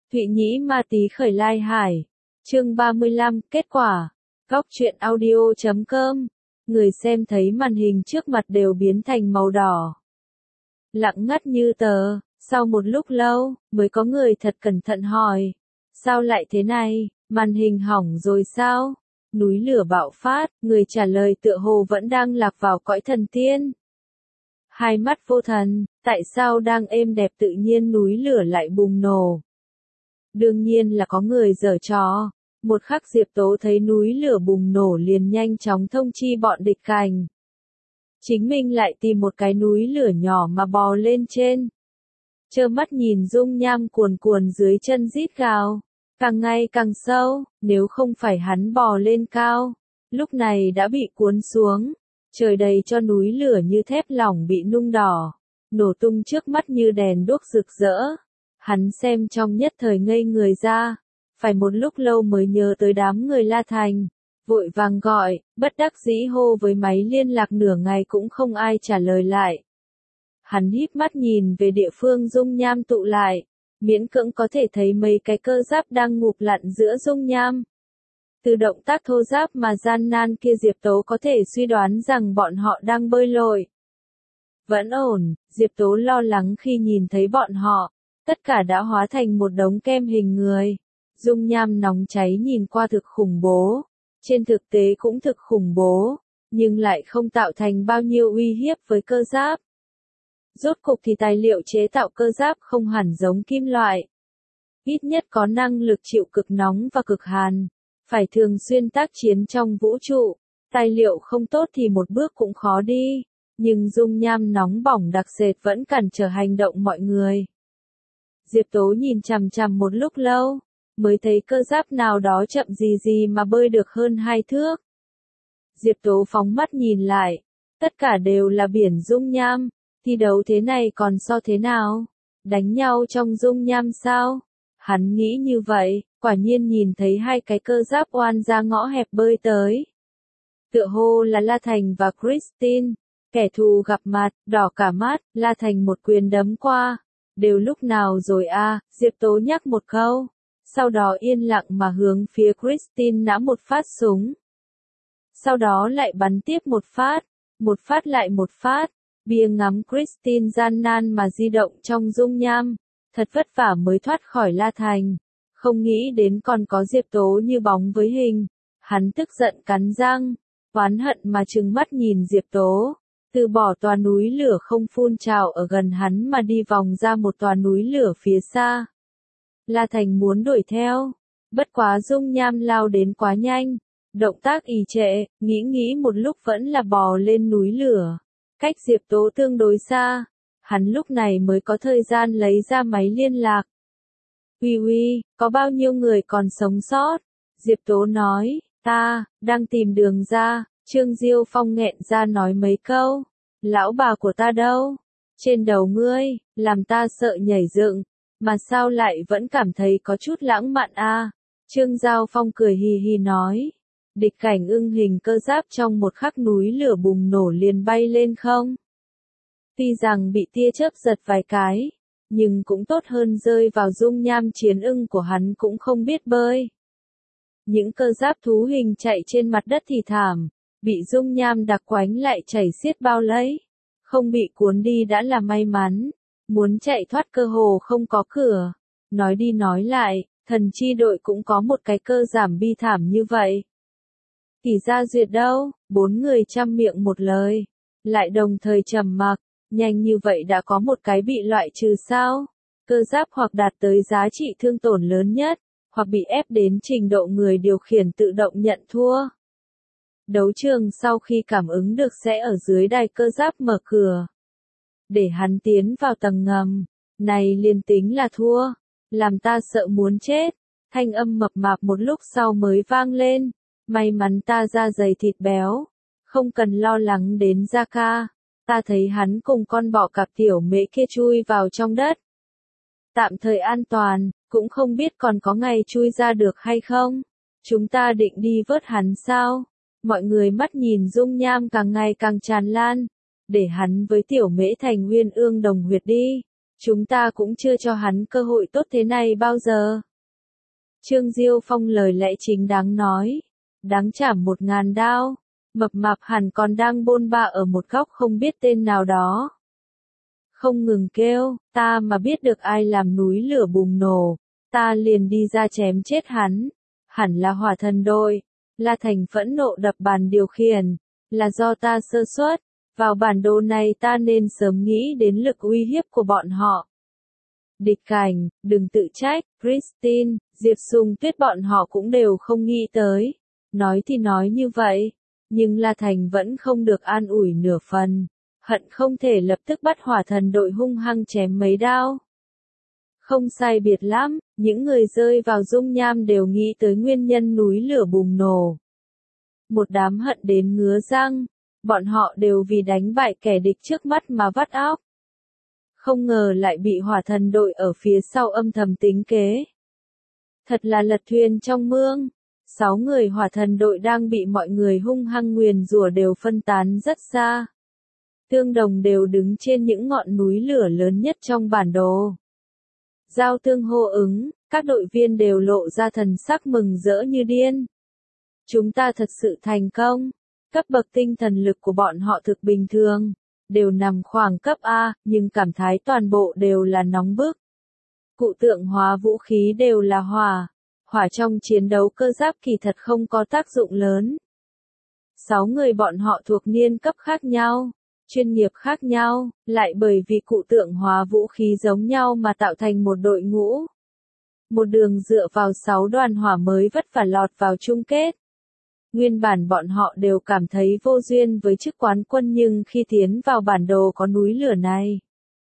Thụy Nhĩ Ma Tí khởi lai hải. Chương 35, kết quả. Góc truyện audio.com. Người xem thấy màn hình trước mặt đều biến thành màu đỏ. Lặng ngắt như tờ, sau một lúc lâu, mới có người thật cẩn thận hỏi. Sao lại thế này, màn hình hỏng rồi sao? Núi lửa bạo phát, người trả lời tựa hồ vẫn đang lạc vào cõi thần tiên. Hai mắt vô thần, tại sao đang êm đẹp tự nhiên núi lửa lại bùng nổ? Đương nhiên là có người giở trò. Một khắc Diệp Tố thấy núi lửa bùng nổ liền nhanh chóng thông chi bọn địch cảnh. Chính mình lại tìm một cái núi lửa nhỏ mà bò lên trên. Trơ mắt nhìn dung nham cuồn cuồn dưới chân rít gào. Càng ngày càng sâu, nếu không phải hắn bò lên cao, lúc này đã bị cuốn xuống. Trời đầy cho núi lửa như thép lỏng bị nung đỏ, nổ tung trước mắt như đèn đuốc rực rỡ. Hắn xem trong nhất thời ngây người ra, phải một lúc lâu mới nhớ tới đám người La Thành, vội vàng gọi, bất đắc dĩ hô với máy liên lạc nửa ngày cũng không ai trả lời lại. Hắn híp mắt nhìn về địa phương dung nham tụ lại, miễn cưỡng có thể thấy mấy cái cơ giáp đang ngụp lặn giữa dung nham. Từ động tác thô giáp mà gian nan kia Diệp Tố có thể suy đoán rằng bọn họ đang bơi lội. Vẫn ổn, Diệp Tố lo lắng khi nhìn thấy bọn họ, tất cả đã hóa thành một đống kem hình người. Dung nham nóng cháy nhìn qua thực khủng bố, trên thực tế cũng thực khủng bố, nhưng lại không tạo thành bao nhiêu uy hiếp với cơ giáp. Rốt cục thì tài liệu chế tạo cơ giáp không hẳn giống kim loại. Ít nhất có năng lực chịu cực nóng và cực hàn, phải thường xuyên tác chiến trong vũ trụ. Tài liệu không tốt thì một bước cũng khó đi, nhưng dung nham nóng bỏng đặc sệt vẫn cản trở hành động mọi người. Diệp Tố nhìn chằm chằm một lúc lâu, mới thấy cơ giáp nào đó chậm gì mà bơi được hơn 2 thước. Diệp Tố phóng mắt nhìn lại, tất cả đều là biển dung nham, thi đấu thế này còn so thế nào? Đánh nhau trong dung nham sao? Hắn nghĩ như vậy, quả nhiên nhìn thấy hai cái cơ giáp oan ra ngõ hẹp bơi tới. Tựa hồ là La Thành và Christine, kẻ thù gặp mặt, đỏ cả mắt, La Thành một quyền đấm qua. Đều lúc nào rồi à, Diệp Tố nhắc một câu. Sau đó yên lặng mà hướng phía Christine nã một phát súng. Sau đó lại bắn tiếp một phát lại một phát. Bia ngắm Christine gian nan mà di động trong dung nham, thật vất vả mới thoát khỏi La Thành. Không nghĩ đến còn có Diệp Tố như bóng với hình. Hắn tức giận cắn răng, oán hận mà trừng mắt nhìn Diệp Tố. Từ bỏ tòa núi lửa không phun trào ở gần hắn mà đi vòng ra một tòa núi lửa phía xa. La Thành muốn đuổi theo, bất quá dung nham lao đến quá nhanh, động tác ì trệ, nghĩ một lúc vẫn là bò lên núi lửa. Cách Diệp Tố tương đối xa, hắn lúc này mới có thời gian lấy ra máy liên lạc. Uy, có bao nhiêu người còn sống sót? Diệp Tố nói, ta, đang tìm đường ra. Trương Diêu Phong nghẹn ra nói mấy câu. Lão bà của ta đâu? Trên đầu ngươi, làm ta sợ nhảy dựng, mà sao lại vẫn cảm thấy có chút lãng mạn à? Trương Giao Phong cười hì hì nói. Địch cảnh ưng hình cơ giáp trong một khắc núi lửa bùng nổ liền bay lên không. Tuy rằng bị tia chớp giật vài cái, nhưng cũng tốt hơn rơi vào dung nham chiến ưng của hắn cũng không biết bơi. Những cơ giáp thú hình chạy trên mặt đất thì thảm. Bị dung nham đặc quánh lại chảy xiết bao lấy. Không bị cuốn đi đã là may mắn. Muốn chạy thoát cơ hồ không có cửa. Nói đi nói lại, thần chi đội cũng có một cái cơ giảm bi thảm như vậy. Kỳ Gia Duyệt đâu? 4 người chăm miệng một lời. Lại đồng thời trầm mặc. Nhanh như vậy đã có một cái bị loại trừ sao? Cơ giáp hoặc đạt tới giá trị thương tổn lớn nhất, hoặc bị ép đến trình độ người điều khiển tự động nhận thua. Đấu trường sau khi cảm ứng được sẽ ở dưới đài cơ giáp mở cửa. Để hắn tiến vào tầng ngầm. Này liền tính là thua. Làm ta sợ muốn chết. Thanh âm mập mạp một lúc sau mới vang lên. May mắn ta da dày thịt béo. Không cần lo lắng đến Gia Ca. Ta thấy hắn cùng con bọ cạp tiểu mễ kia chui vào trong đất. Tạm thời an toàn, cũng không biết còn có ngày chui ra được hay không. Chúng ta định đi vớt hắn sao? Mọi người mắt nhìn dung nham càng ngày càng tràn lan. Để hắn với tiểu mễ thành nguyên ương đồng huyệt đi. Chúng ta cũng chưa cho hắn cơ hội tốt thế này bao giờ. Trương Diêu Phong lời lẽ chính đáng nói. Đáng chảm 1000 đao. Mập mạp hẳn còn đang bôn ba ở một góc không biết tên nào đó. Không ngừng kêu, ta mà biết được ai làm núi lửa bùng nổ, ta liền đi ra chém chết hắn. Hẳn là hỏa thần đội. La Thành phẫn nộ đập bàn điều khiển. Là do ta sơ suất. Vào bản đồ này ta nên sớm nghĩ đến lực uy hiếp của bọn họ. Địch Cảnh, đừng tự trách, Christine, Diệp Sùng Tuyết bọn họ cũng đều không nghĩ tới. Nói thì nói như vậy, nhưng La Thành vẫn không được an ủi nửa phần. Hận không thể lập tức bắt hỏa thần đội hung hăng chém mấy đao. Không sai biệt lắm, những người rơi vào dung nham đều nghĩ tới nguyên nhân núi lửa bùng nổ. Một đám hận đến ngứa răng, bọn họ đều vì đánh bại kẻ địch trước mắt mà vắt óc. Không ngờ lại bị hỏa thần đội ở phía sau âm thầm tính kế. Thật là lật thuyền trong mương. 6 người hỏa thần đội đang bị mọi người hung hăng nguyền rủa đều phân tán rất xa. Tương Đồng đều đứng trên những ngọn núi lửa lớn nhất trong bản đồ. Giao tương hô ứng, các đội viên đều lộ ra thần sắc mừng rỡ như điên. Chúng ta thật sự thành công. Cấp bậc tinh thần lực của bọn họ thực bình thường, đều nằm khoảng cấp A, nhưng cảm thái toàn bộ đều là nóng bức. Cụ tượng hóa vũ khí đều là hỏa. Hỏa trong chiến đấu cơ giáp kỳ thật không có tác dụng lớn. 6 người bọn họ thuộc niên cấp khác nhau, chuyên nghiệp khác nhau, lại bởi vì cụ tượng hóa vũ khí giống nhau mà tạo thành một đội ngũ. Một đường dựa vào 6 đoàn hỏa mới vất vả lọt vào chung kết. Nguyên bản bọn họ đều cảm thấy vô duyên với chức quán quân nhưng khi tiến vào bản đồ có núi lửa này,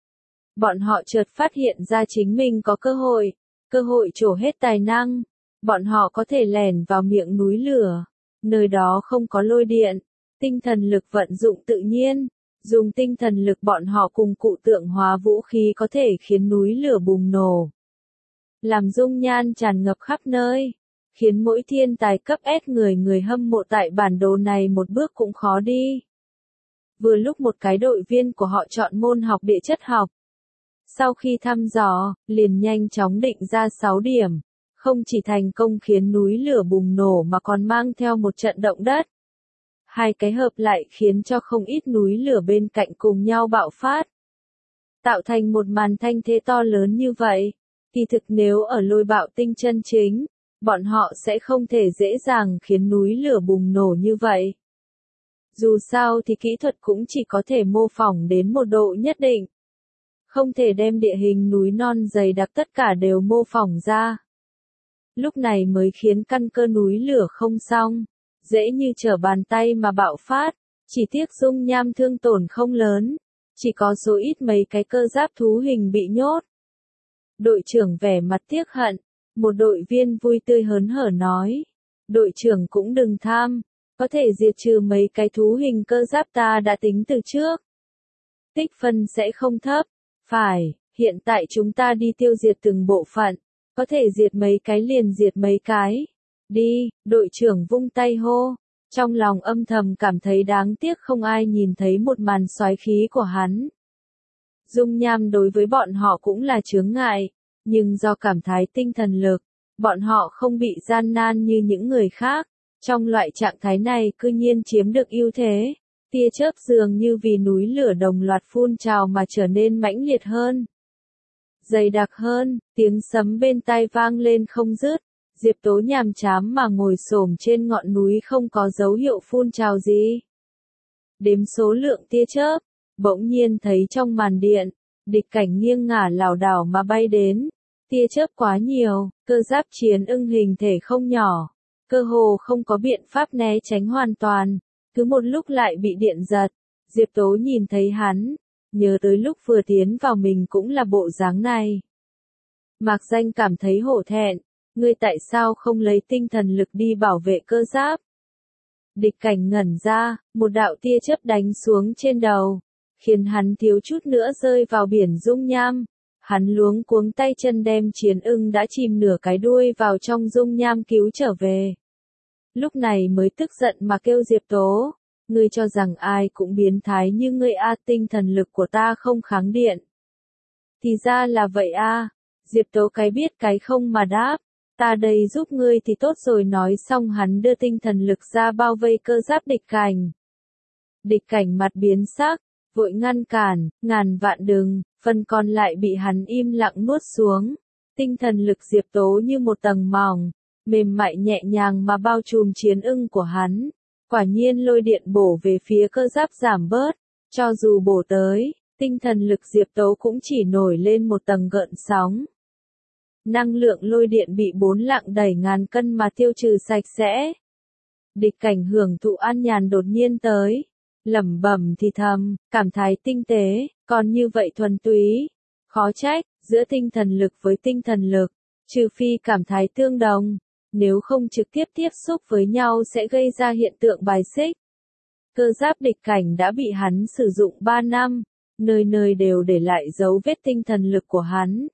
bọn họ chợt phát hiện ra chính mình có cơ hội trổ hết tài năng. Bọn họ có thể lẻn vào miệng núi lửa, nơi đó không có lôi điện, tinh thần lực vận dụng tự nhiên, dùng tinh thần lực bọn họ cùng cụ tượng hóa vũ khí có thể khiến núi lửa bùng nổ. Làm dung nhan tràn ngập khắp nơi, khiến mỗi thiên tài cấp S người hâm mộ tại bản đồ này một bước cũng khó đi. Vừa lúc một cái đội viên của họ chọn môn học địa chất học. Sau khi thăm dò, liền nhanh chóng định ra 6 điểm. Không chỉ thành công khiến núi lửa bùng nổ mà còn mang theo một trận động đất. Hai cái hợp lại khiến cho không ít núi lửa bên cạnh cùng nhau bạo phát. Tạo thành một màn thanh thế to lớn như vậy. Kỳ thực nếu ở lôi bạo tinh chân chính, bọn họ sẽ không thể dễ dàng khiến núi lửa bùng nổ như vậy. Dù sao thì kỹ thuật cũng chỉ có thể mô phỏng đến một độ nhất định. Không thể đem địa hình núi non dày đặc tất cả đều mô phỏng ra. Lúc này mới khiến căn cơ núi lửa không xong, dễ như trở bàn tay mà bạo phát, chỉ tiếc dung nham thương tổn không lớn, chỉ có số ít mấy cái cơ giáp thú hình bị nhốt. Đội trưởng vẻ mặt tiếc hận, một đội viên vui tươi hớn hở nói, đội trưởng cũng đừng tham, có thể diệt trừ mấy cái thú hình cơ giáp ta đã tính từ trước. Tích phân sẽ không thấp, phải, hiện tại chúng ta đi tiêu diệt từng bộ phận. Có thể diệt mấy cái liền diệt mấy cái. Đi, đội trưởng vung tay hô. Trong lòng âm thầm cảm thấy đáng tiếc không ai nhìn thấy một màn xoáy khí của hắn. Dung nham đối với bọn họ cũng là chướng ngại, nhưng do cảm thái tinh thần lực, bọn họ không bị gian nan như những người khác. Trong loại trạng thái này cư nhiên chiếm được ưu thế. Tia chớp dường như vì núi lửa đồng loạt phun trào mà trở nên mãnh liệt hơn. Dày đặc hơn, tiếng sấm bên tai vang lên không dứt. Diệp Tố nhàm chán mà ngồi xổm trên ngọn núi không có dấu hiệu phun trào gì. Đếm số lượng tia chớp, bỗng nhiên thấy trong màn điện, Địch Cảnh nghiêng ngả lảo đảo mà bay đến. Tia chớp quá nhiều, cơ giáp chiến ưng hình thể không nhỏ, cơ hồ không có biện pháp né tránh hoàn toàn, cứ một lúc lại bị điện giật. Diệp Tố nhìn thấy hắn, nhớ tới lúc vừa tiến vào mình cũng là bộ dáng này. Mạc Danh cảm thấy hổ thẹn, ngươi tại sao không lấy tinh thần lực đi bảo vệ cơ giáp? Địch Cảnh ngẩn ra, một đạo tia chớp đánh xuống trên đầu, khiến hắn thiếu chút nữa rơi vào biển dung nham. Hắn luống cuống tay chân đem chiến ưng đã chìm nửa cái đuôi vào trong dung nham cứu trở về. Lúc này mới tức giận mà kêu Diệp Tố, ngươi cho rằng ai cũng biến thái như ngươi tinh thần lực của ta không kháng điện. Thì ra là vậy a. Diệp Tố cái biết cái không mà đáp. Ta đây giúp ngươi thì tốt rồi, nói xong hắn đưa tinh thần lực ra bao vây cơ giáp địch cảnh. Địch cảnh mặt biến sắc, vội ngăn cản, ngàn vạn đừng, phần còn lại bị hắn im lặng nuốt xuống. Tinh thần lực Diệp Tố như một tầng mỏng, mềm mại nhẹ nhàng mà bao trùm chiến ưng của hắn. Quả nhiên lôi điện bổ về phía cơ giáp giảm bớt, cho dù bổ tới, tinh thần lực Diệp Tố cũng chỉ nổi lên một tầng gợn sóng. Năng lượng lôi điện bị 4 lạng đẩy ngàn cân mà tiêu trừ sạch sẽ. Địch cảnh hưởng thụ an nhàn đột nhiên tới, lẩm bẩm thì thầm, cảm thấy tinh tế, còn như vậy thuần túy. Khó trách, giữa tinh thần lực với tinh thần lực, trừ phi cảm thấy tương đồng, nếu không trực tiếp tiếp xúc với nhau sẽ gây ra hiện tượng bài xích. Cơ giáp địch cảnh đã bị hắn sử dụng 3 năm, nơi nơi đều để lại dấu vết tinh thần lực của hắn.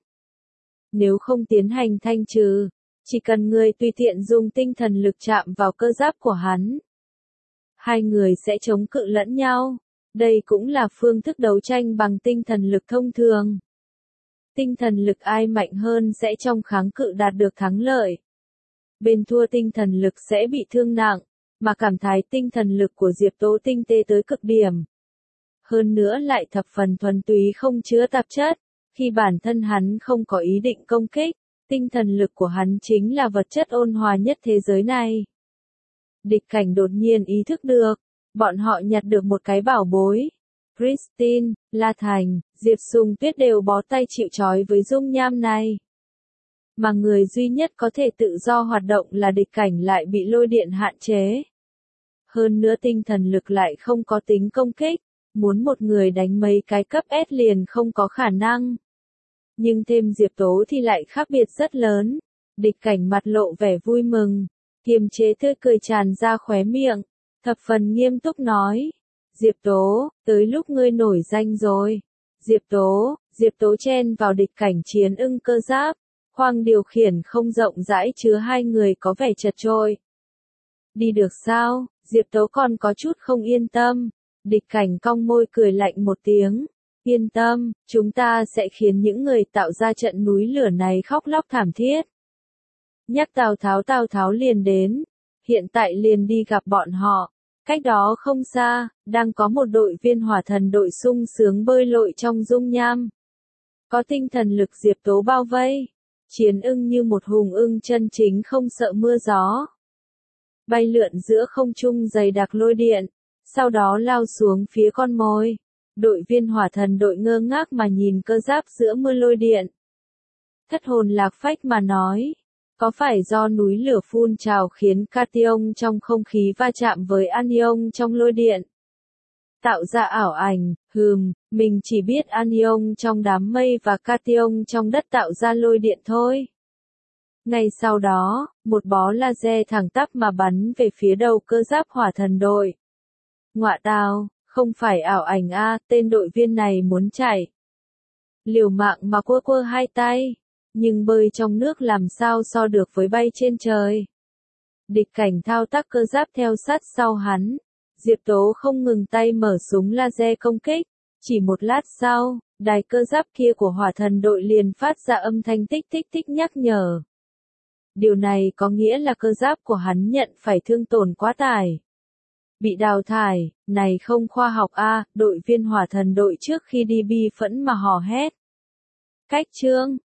Nếu không tiến hành thanh trừ, chỉ cần người tùy tiện dùng tinh thần lực chạm vào cơ giáp của hắn, hai người sẽ chống cự lẫn nhau. Đây cũng là phương thức đấu tranh bằng tinh thần lực thông thường. Tinh thần lực ai mạnh hơn sẽ trong kháng cự đạt được thắng lợi. Bên thua tinh thần lực sẽ bị thương nặng, mà cảm thấy tinh thần lực của Diệp Tố tinh tế tới cực điểm. Hơn nữa lại thập phần thuần túy không chứa tạp chất, khi bản thân hắn không có ý định công kích, tinh thần lực của hắn chính là vật chất ôn hòa nhất thế giới này. Địch cảnh đột nhiên ý thức được, bọn họ nhặt được một cái bảo bối. Christine, La Thành, Diệp Sùng Tuyết đều bó tay chịu trói với dung nham này. Mà người duy nhất có thể tự do hoạt động là địch cảnh lại bị lôi điện hạn chế. Hơn nữa tinh thần lực lại không có tính công kích, muốn một người đánh mấy cái cấp S liền không có khả năng. Nhưng thêm Diệp Tố thì lại khác biệt rất lớn. Địch cảnh mặt lộ vẻ vui mừng, kiềm chế tươi cười tràn ra khóe miệng, thập phần nghiêm túc nói. Diệp Tố, tới lúc ngươi nổi danh rồi. Diệp Tố chen vào địch cảnh chiến ưng cơ giáp, khoang điều khiển không rộng rãi chứa hai người có vẻ chật chội. Đi được sao? Diệp Tố còn có chút không yên tâm. Địch cảnh cong môi cười lạnh một tiếng. Yên tâm, chúng ta sẽ khiến những người tạo ra trận núi lửa này khóc lóc thảm thiết. Nhắc Tào Tháo liền đến. Hiện tại liền đi gặp bọn họ. Cách đó không xa, đang có một đội viên hỏa thần đội sung sướng bơi lội trong dung nham. Có tinh thần lực Diệp Tố bao vây. Chiến ưng như một hùng ưng chân chính không sợ mưa gió. Bay lượn giữa không trung dày đặc lôi điện, sau đó lao xuống phía con mồi. Đội viên hỏa thần đội ngơ ngác mà nhìn cơ giáp giữa mưa lôi điện. Thất hồn lạc phách mà nói. Có phải do núi lửa phun trào khiến cation trong không khí va chạm với anion trong lôi điện? Tạo ra ảo ảnh, mình chỉ biết anion trong đám mây và cation trong đất tạo ra lôi điện thôi. Ngay sau đó, một bó laser thẳng tắp mà bắn về phía đầu cơ giáp hỏa thần đội. Ngọa tào, không phải ảo ảnh a, tên đội viên này muốn chạy. Liều mạng mà quơ hai tay. Nhưng bơi trong nước làm sao so được với bay trên trời. Địch cảnh thao tác cơ giáp theo sát sau hắn. Diệp Tố không ngừng tay mở súng laser công kích. Chỉ một lát sau, đài cơ giáp kia của hỏa thần đội liền phát ra âm thanh tích tích tích nhắc nhở. Điều này có nghĩa là cơ giáp của hắn nhận phải thương tổn quá tải. Bị đào thải, này không khoa học a, đội viên hỏa thần đội trước khi đi bi phẫn mà hò hét. Cách chương